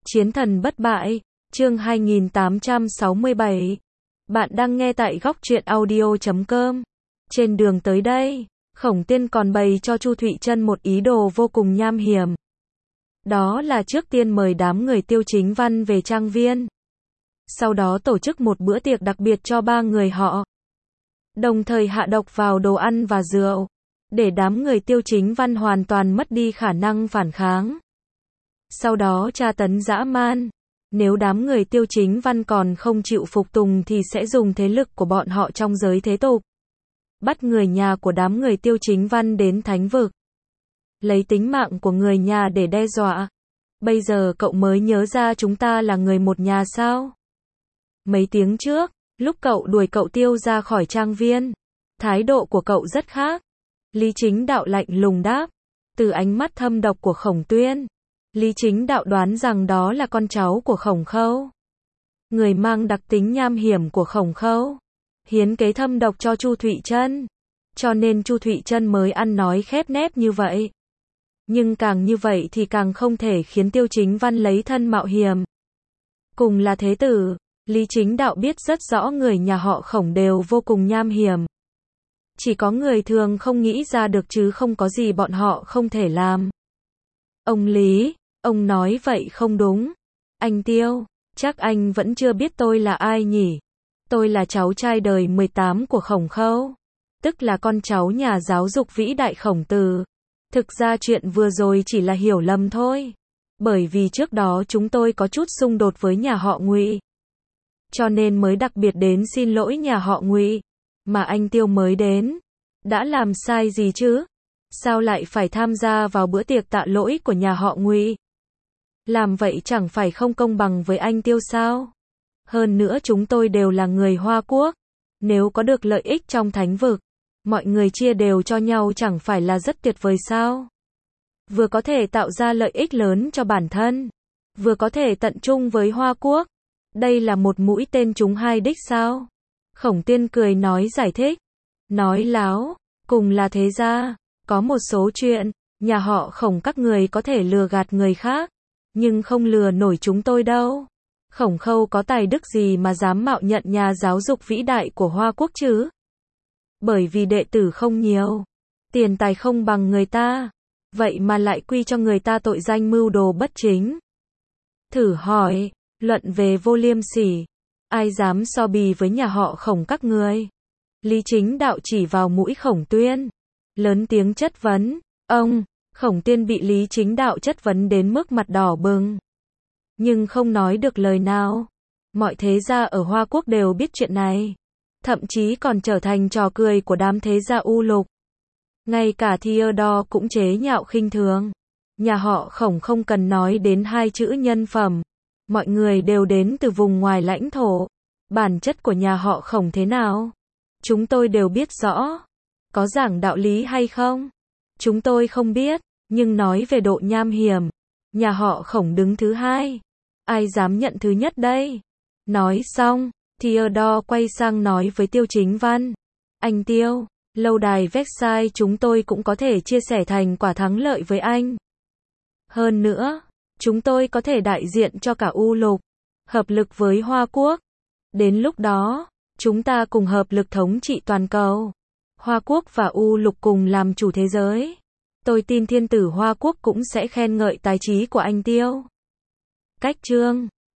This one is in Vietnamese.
Chiến thần bất bại, chương 2867. Bạn đang nghe tại góc truyện audio.com. Trên đường tới đây, Khổng Tiên còn bày cho Chu Thụy Trân một ý đồ vô cùng nham hiểm. Đó là trước tiên mời đám người Tiêu Chính Văn về trang viên. Sau đó tổ chức một bữa tiệc đặc biệt cho ba người họ. Đồng thời hạ độc vào đồ ăn và rượu, để đám người Tiêu Chính Văn hoàn toàn mất đi khả năng phản kháng. Sau đó tra tấn dã man. Nếu đám người Tiêu Chính Văn còn không chịu phục tùng thì sẽ dùng thế lực của bọn họ trong giới thế tục. Bắt người nhà của đám người Tiêu Chính Văn đến thánh vực. Lấy tính mạng của người nhà để đe dọa. Bây giờ cậu mới nhớ ra chúng ta là người một nhà sao? Mấy tiếng trước, lúc cậu đuổi cậu Tiêu ra khỏi trang viên, thái độ của cậu rất khác. Lý Chính Đạo lạnh lùng đáp. Từ ánh mắt thâm độc của Khổng Tuyên, Lý Chính Đạo đoán rằng đó là con cháu của Khổng Khâu. Người mang đặc tính nham hiểm của Khổng Khâu. Hiến kế thâm độc cho Chu Thụy Trân. Cho nên Chu Thụy Trân mới ăn nói khép nép như vậy. Nhưng càng như vậy thì càng không thể khiến Tiêu Chính Văn lấy thân mạo hiểm. Cùng là thế tử, Lý Chính Đạo biết rất rõ người nhà họ Khổng đều vô cùng nham hiểm. Chỉ có người thường không nghĩ ra được chứ không có gì bọn họ không thể làm. Ông Lý, ông nói vậy không đúng. Anh Tiêu, chắc anh vẫn chưa biết tôi là ai nhỉ? Tôi là cháu trai đời 18 của Khổng Khâu. Tức là con cháu nhà giáo dục vĩ đại Khổng Tử. Thực ra chuyện vừa rồi chỉ là hiểu lầm thôi. Bởi vì trước đó chúng tôi có chút xung đột với nhà họ Ngụy. Cho nên mới đặc biệt đến xin lỗi nhà họ Ngụy. Mà anh Tiêu mới đến. Đã làm sai gì chứ? Sao lại phải tham gia vào bữa tiệc tạ lỗi của nhà họ Ngụy? Làm vậy chẳng phải không công bằng với anh Tiêu sao? Hơn nữa chúng tôi đều là người Hoa Quốc. Nếu có được lợi ích trong thánh vực, mọi người chia đều cho nhau chẳng phải là rất tuyệt vời sao? Vừa có thể tạo ra lợi ích lớn cho bản thân, vừa có thể tận trung với Hoa Quốc. Đây là một mũi tên trúng hai đích sao? Khổng Tiên cười nói giải thích. Nói láo, cùng là thế gia. Có một số chuyện, nhà họ Khổng các người có thể lừa gạt người khác, nhưng không lừa nổi chúng tôi đâu. Khổng Khâu có tài đức gì mà dám mạo nhận nhà giáo dục vĩ đại của Hoa Quốc chứ? Bởi vì đệ tử không nhiều, tiền tài không bằng người ta, vậy mà lại quy cho người ta tội danh mưu đồ bất chính. Thử hỏi, luận về vô liêm sỉ, ai dám so bì với nhà họ Khổng các người? Lý Chính Đạo chỉ vào mũi Khổng Tuyên, lớn tiếng chất vấn. Ông, Khổng Tiên bị Lý Chính Đạo chất vấn đến mức mặt đỏ bừng, nhưng không nói được lời nào. Mọi thế gia ở Hoa Quốc đều biết chuyện này, thậm chí còn trở thành trò cười của đám thế gia U Lục. Ngay cả Theodore cũng chế nhạo khinh thường. Nhà họ Khổng không cần nói đến hai chữ nhân phẩm. Mọi người đều đến từ vùng ngoài lãnh thổ. Bản chất của nhà họ Khổng thế nào? Chúng tôi đều biết rõ. Có giảng đạo lý hay không? Chúng tôi không biết, nhưng nói về độ nham hiểm, nhà họ Khổng đứng thứ hai. Ai dám nhận thứ nhất đây? Nói xong, Theodore quay sang nói với Tiêu Chính Văn. Anh Tiêu, lâu đài Versailles chúng tôi cũng có thể chia sẻ thành quả thắng lợi với anh. Hơn nữa, chúng tôi có thể đại diện cho cả U Lục, hợp lực với Hoa Quốc. Đến lúc đó, chúng ta cùng hợp lực thống trị toàn cầu. Hoa Quốc và U Lục cùng làm chủ thế giới. Tôi tin thiên tử Hoa Quốc cũng sẽ khen ngợi tài trí của anh Tiêu. Cách chương